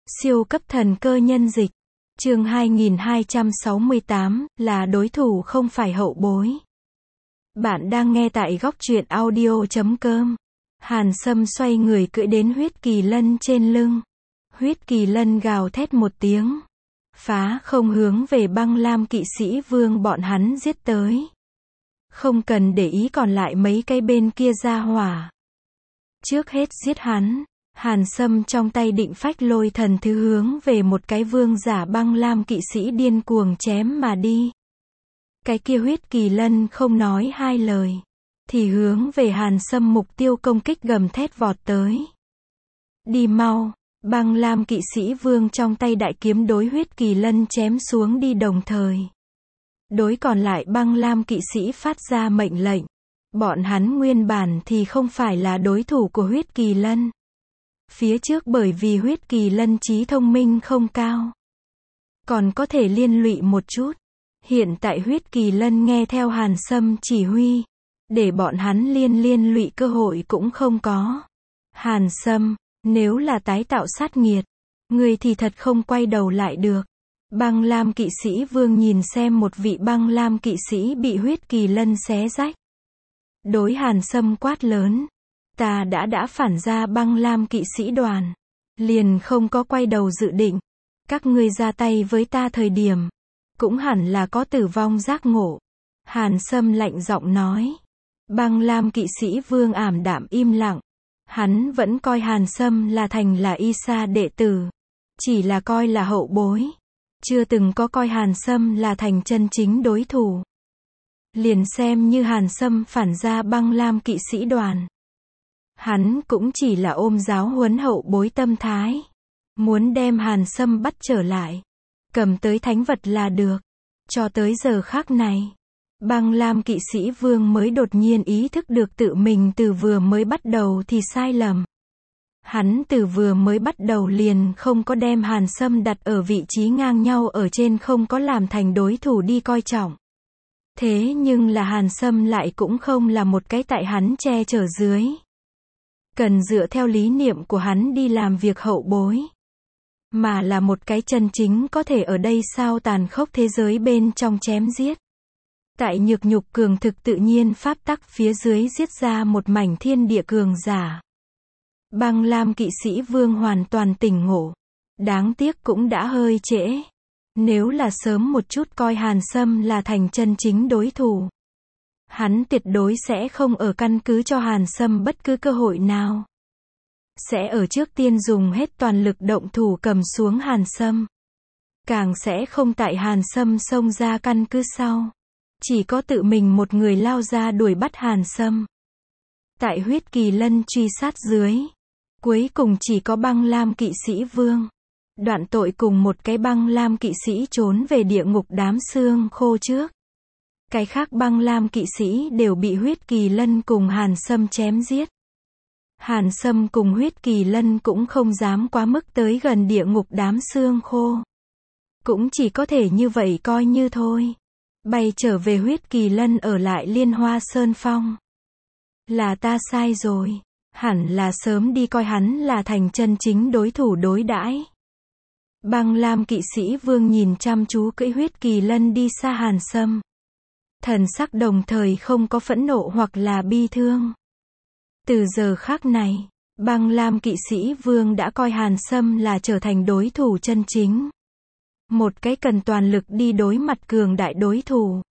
Siêu cấp thần cơ nhân dịch. Chương 2268, là đối thủ không phải hậu bối. Bạn đang nghe tại góc truyện audio.com. Hàn Sâm xoay người cưỡi đến huyết kỳ lân trên lưng. Huyết kỳ lân gào thét một tiếng. Phá không hướng về Băng Lam kỵ sĩ vương bọn hắn giết tới. Không cần để ý còn lại mấy cái bên kia ra hỏa. Trước hết giết hắn. Hàn Sâm trong tay định phách lôi thần thứ hướng về một cái vương giả Băng Lam kỵ sĩ điên cuồng chém mà đi. Cái kia huyết kỳ lân không nói hai lời. Thì hướng về Hàn Sâm mục tiêu công kích gầm thét vọt tới. Đi mau, Băng Lam kỵ sĩ vương trong tay đại kiếm đối huyết kỳ lân chém xuống đi đồng thời. Đối còn lại Băng Lam kỵ sĩ phát ra mệnh lệnh. Bọn hắn nguyên bản thì không phải là đối thủ của huyết kỳ lân. Phía trước bởi vì huyết kỳ lân trí thông minh không cao. Còn có thể liên lụy một chút. Hiện tại huyết kỳ lân nghe theo Hàn Sâm chỉ huy. Để bọn hắn liên lụy cơ hội cũng không có. Hàn Sâm, nếu là tái tạo sát nghiệt, người thì thật không quay đầu lại được. Băng Lam kỵ sĩ vương nhìn xem một vị Băng Lam kỵ sĩ bị huyết kỳ lân xé rách. Đối Hàn Sâm quát lớn. Ta đã phản ra Băng Lam kỵ sĩ đoàn. Liền không có quay đầu dự định. Các ngươi ra tay với ta thời điểm. Cũng hẳn là có tử vong giác ngộ. Hàn Sâm lạnh giọng nói. Băng Lam kỵ sĩ vương ảm đạm im lặng. Hắn vẫn coi Hàn Sâm là thành là Isa đệ tử. Chỉ là coi là hậu bối. Chưa từng có coi Hàn Sâm là thành chân chính đối thủ. Liền xem như Hàn Sâm phản ra Băng Lam kỵ sĩ đoàn. Hắn cũng chỉ là ôm giáo huấn hậu bối tâm thái. Muốn đem Hàn Sâm bắt trở lại. Cầm tới thánh vật là được. Cho tới giờ khác này. Băng Lam kỵ sĩ vương mới đột nhiên ý thức được tự mình từ vừa mới bắt đầu thì sai lầm. Hắn từ vừa mới bắt đầu liền không có đem Hàn Sâm đặt ở vị trí ngang nhau ở trên, không có làm thành đối thủ đi coi trọng. Thế nhưng là Hàn Sâm lại cũng không là một cái tại hắn che chở dưới. Cần dựa theo lý niệm của hắn đi làm việc hậu bối. Mà là một cái chân chính có thể ở đây sao tàn khốc thế giới bên trong chém giết. Tại nhược nhục cường thực tự nhiên pháp tắc phía dưới giết ra một mảnh thiên địa cường giả. Băng Lam kỵ sĩ vương hoàn toàn tỉnh ngộ. Đáng tiếc cũng đã hơi trễ. Nếu là sớm một chút coi Hàn Sâm là thành chân chính đối thủ. Hắn tuyệt đối sẽ không ở căn cứ cho Hàn Sâm bất cứ cơ hội nào. Sẽ ở trước tiên dùng hết toàn lực động thủ cầm xuống Hàn Sâm. Càng sẽ không tại Hàn Sâm xông ra căn cứ sau. Chỉ có tự mình một người lao ra đuổi bắt Hàn Sâm. Tại huyết kỳ lân truy sát dưới. Cuối cùng chỉ có Băng Lam kỵ sĩ vương. Đoạn tội cùng một cái Băng Lam kỵ sĩ trốn về địa ngục đám xương khô trước. Cái khác Băng Lam kỵ sĩ đều bị huyết kỳ lân cùng Hàn Sâm chém giết. Hàn Sâm cùng huyết kỳ lân cũng không dám quá mức tới gần địa ngục đám xương khô. Cũng chỉ có thể như vậy coi như thôi. Bay trở về huyết kỳ lân ở lại Liên Hoa Sơn Phong. Là ta sai rồi. Hẳn là sớm đi coi hắn là thành chân chính đối thủ đối đãi. Băng Lam kỵ sĩ vương nhìn chăm chú cưỡi huyết kỳ lân đi xa Hàn Sâm. Thần sắc đồng thời không có phẫn nộ hoặc là bi thương. Từ giờ khác này, Băng Lam kỵ sĩ vương đã coi Hàn Sâm là trở thành đối thủ chân chính. Một cái cần toàn lực đi đối mặt cường đại đối thủ.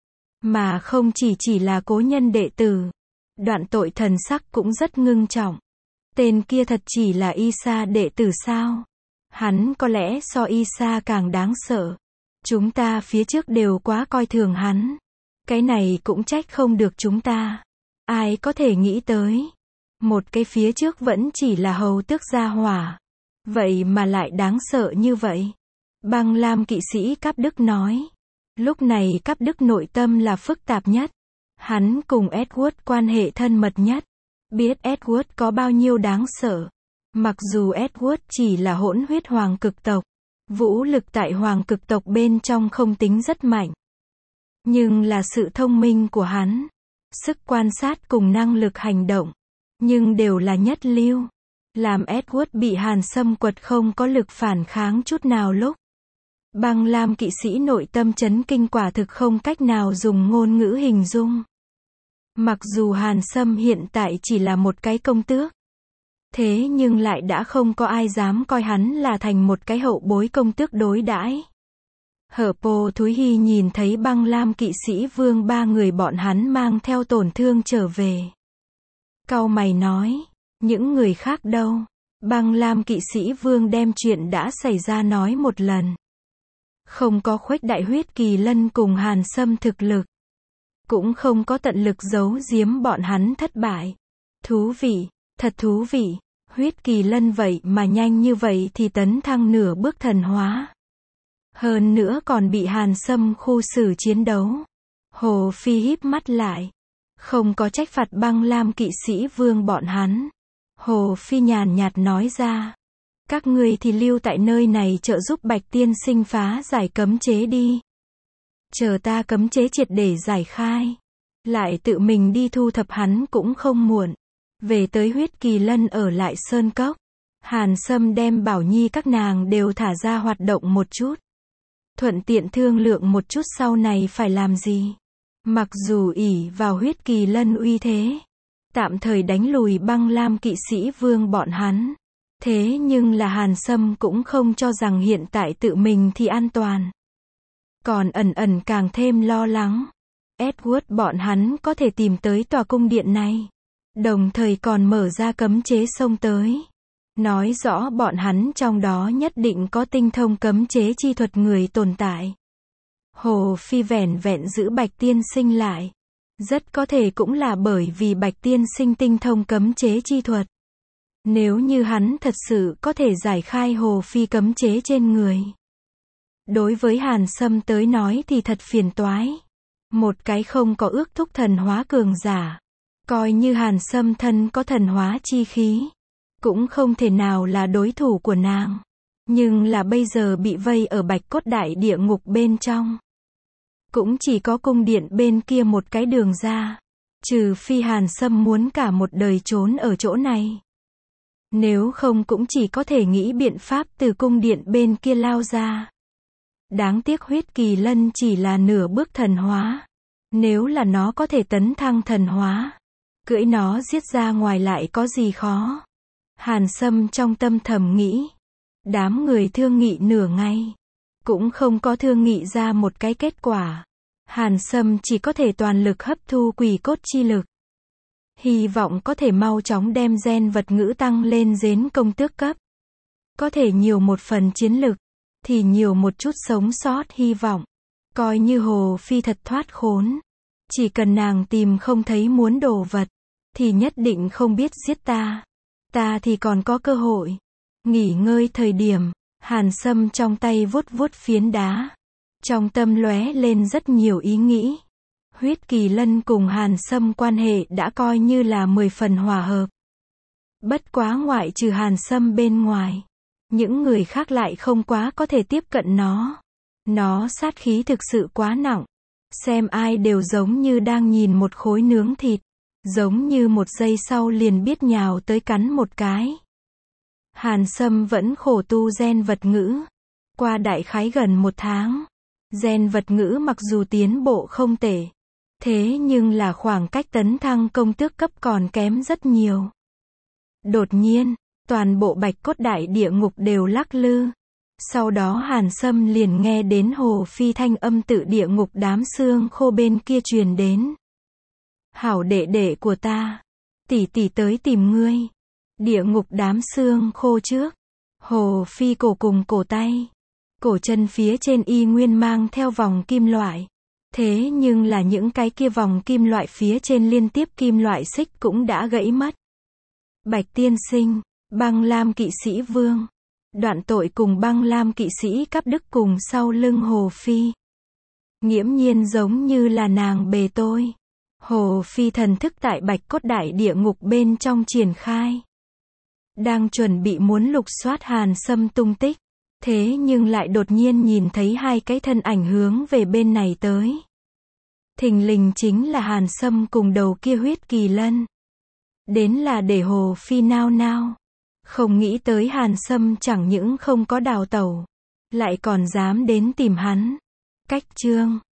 Mà không chỉ là cố nhân đệ tử. Đoạn tội thần sắc cũng rất ngưng trọng. Tên kia thật chỉ là Isa đệ tử sao? Hắn có lẽ so Isa càng đáng sợ. Chúng ta phía trước đều quá coi thường hắn. Cái này cũng trách không được chúng ta. Ai có thể nghĩ tới. Một cái phía trước vẫn chỉ là hầu tước gia hỏa. Vậy mà lại đáng sợ như vậy. Băng Lam kỵ sĩ Cáp Đức nói. Lúc này Cáp Đức nội tâm là phức tạp nhất. Hắn cùng Edward quan hệ thân mật nhất. Biết Edward có bao nhiêu đáng sợ. Mặc dù Edward chỉ là hỗn huyết hoàng cực tộc. Vũ lực tại hoàng cực tộc bên trong không tính rất mạnh. Nhưng là sự thông minh của hắn. Sức quan sát cùng năng lực hành động. Nhưng đều là nhất lưu. làm Edward bị Hàn Sâm quật không có lực phản kháng chút nào lúc. Băng Lam kỵ sĩ nội tâm chấn kinh quả thực không cách nào dùng ngôn ngữ hình dung. Mặc dù Hàn Sâm hiện tại chỉ là một cái công tước, thế nhưng lại đã không có ai dám coi hắn là thành một cái hậu bối công tước đối đãi. Hở Pô Thúy Hy nhìn thấy Băng Lam kỵ sĩ vương ba người bọn hắn mang theo tổn thương trở về. Cau mày nói, những người khác đâu? Băng Lam kỵ sĩ vương đem chuyện đã xảy ra nói một lần. Không có khuếch đại huyết kỳ lân cùng Hàn Sâm thực lực. Cũng không có tận lực giấu giếm bọn hắn thất bại. Thú vị, thật thú vị, huyết kỳ lân vậy mà nhanh như vậy thì tấn thăng nửa bước thần hóa. Hơn nữa còn bị Hàn Sâm khu xử chiến đấu. Hồ Phi híp mắt lại. Không có trách phạt Băng Lam kỵ sĩ vương bọn hắn. Hồ Phi nhàn nhạt nói ra. Các ngươi thì lưu tại nơi này trợ giúp Bạch tiên sinh phá giải cấm chế đi. Chờ ta cấm chế triệt để giải khai. Lại tự mình đi thu thập hắn cũng không muộn. Về tới huyết kỳ lân ở lại Sơn Cốc. Hàn Sâm đem Bảo Nhi các nàng đều thả ra hoạt động một chút. Thuận tiện thương lượng một chút sau này phải làm gì. Mặc dù ỷ vào huyết kỳ lân uy thế, tạm thời đánh lùi Băng Lam kỵ sĩ vương bọn hắn. Thế nhưng là Hàn Sâm cũng không cho rằng hiện tại tự mình thì an toàn. Còn ẩn càng thêm lo lắng. Edward bọn hắn có thể tìm tới tòa cung điện này. Đồng thời còn mở ra cấm chế xông tới. Nói rõ bọn hắn trong đó nhất định có tinh thông cấm chế chi thuật người tồn tại. Hồ Phi vẻn vẹn giữ Bạch tiên sinh lại. Rất có thể cũng là bởi vì Bạch tiên sinh tinh thông cấm chế chi thuật. Nếu như hắn thật sự có thể giải khai Hồ Phi cấm chế trên người. Đối với Hàn Sâm tới nói thì thật phiền toái. Một cái không có ước thúc thần hóa cường giả. Coi như Hàn Sâm thân có thần hóa chi khí. Cũng không thể nào là đối thủ của nàng. Nhưng là bây giờ bị vây ở Bạch Cốt Đại Địa Ngục bên trong. Cũng chỉ có cung điện bên kia một cái đường ra. Trừ phi Hàn Sâm muốn cả một đời trốn ở chỗ này. Nếu không cũng chỉ có thể nghĩ biện pháp từ cung điện bên kia lao ra. Đáng tiếc huyết kỳ lân chỉ là nửa bước thần hóa. Nếu là nó có thể tấn thăng thần hóa, cưỡi nó giết ra ngoài lại có gì khó. Hàn Sâm trong tâm thầm nghĩ. Đám người thương nghị nửa ngày. Cũng không có thương nghị ra một cái kết quả. Hàn Sâm chỉ có thể toàn lực hấp thu quỷ cốt chi lực. Hy vọng có thể mau chóng đem gen vật ngữ tăng lên đến công tước cấp. Có thể nhiều một phần chiến lực. Thì nhiều một chút sống sót hy vọng. Coi như Hồ Phi thật thoát khốn. Chỉ cần nàng tìm không thấy muốn đồ vật. Thì nhất định không biết giết ta. Ta thì còn có cơ hội. Nghỉ ngơi thời điểm. Hàn Sâm trong tay vuốt vuốt phiến đá. Trong tâm lóe lên rất nhiều ý nghĩ. Huyết kỳ lân cùng Hàn Sâm quan hệ đã coi như là 10 phần hòa hợp. Bất quá ngoại trừ Hàn Sâm bên ngoài. Những người khác lại không quá có thể tiếp cận nó. Nó sát khí thực sự quá nặng. Xem ai đều giống như đang nhìn một khối nướng thịt. Giống như một giây sau liền biết nhào tới cắn một cái. Hàn Sâm vẫn khổ tu gen vật ngữ. Qua đại khái gần 1 tháng. Gen vật ngữ mặc dù tiến bộ không tệ. Thế nhưng là khoảng cách tấn thăng công tước cấp còn kém rất nhiều. Đột nhiên, toàn bộ Bạch Cốt Đại Địa Ngục đều lắc lư. Sau đó Hàn Sâm liền nghe đến Hồ Phi thanh âm tự địa ngục đám xương khô bên kia truyền đến. Hảo đệ đệ của ta, tỷ tỷ tới tìm ngươi. Địa ngục đám xương khô trước. Hồ Phi cổ cùng cổ tay. Cổ chân phía trên y nguyên mang theo vòng kim loại. Thế nhưng là những cái kia vòng kim loại phía trên liên tiếp kim loại xích cũng đã gãy mất. Bạch tiên sinh, Băng Lam kỵ sĩ vương. Đoạn tội cùng Băng Lam kỵ sĩ Cáp Đức cùng sau lưng Hồ Phi. Nghiễm nhiên giống như là nàng bề tôi. Hồ Phi thần thức tại Bạch Cốt Đại Địa Ngục bên trong triển khai. Đang chuẩn bị muốn lục soát Hàn Sâm tung tích. Thế nhưng lại đột nhiên nhìn thấy hai cái thân ảnh hướng về bên này tới. Thình lình chính là Hàn Sâm cùng đầu kia huyết kỳ lân. Đến là để Hồ Phi nao nao. Không nghĩ tới Hàn Sâm chẳng những không có đào tẩu, lại còn dám đến tìm hắn. Cách chương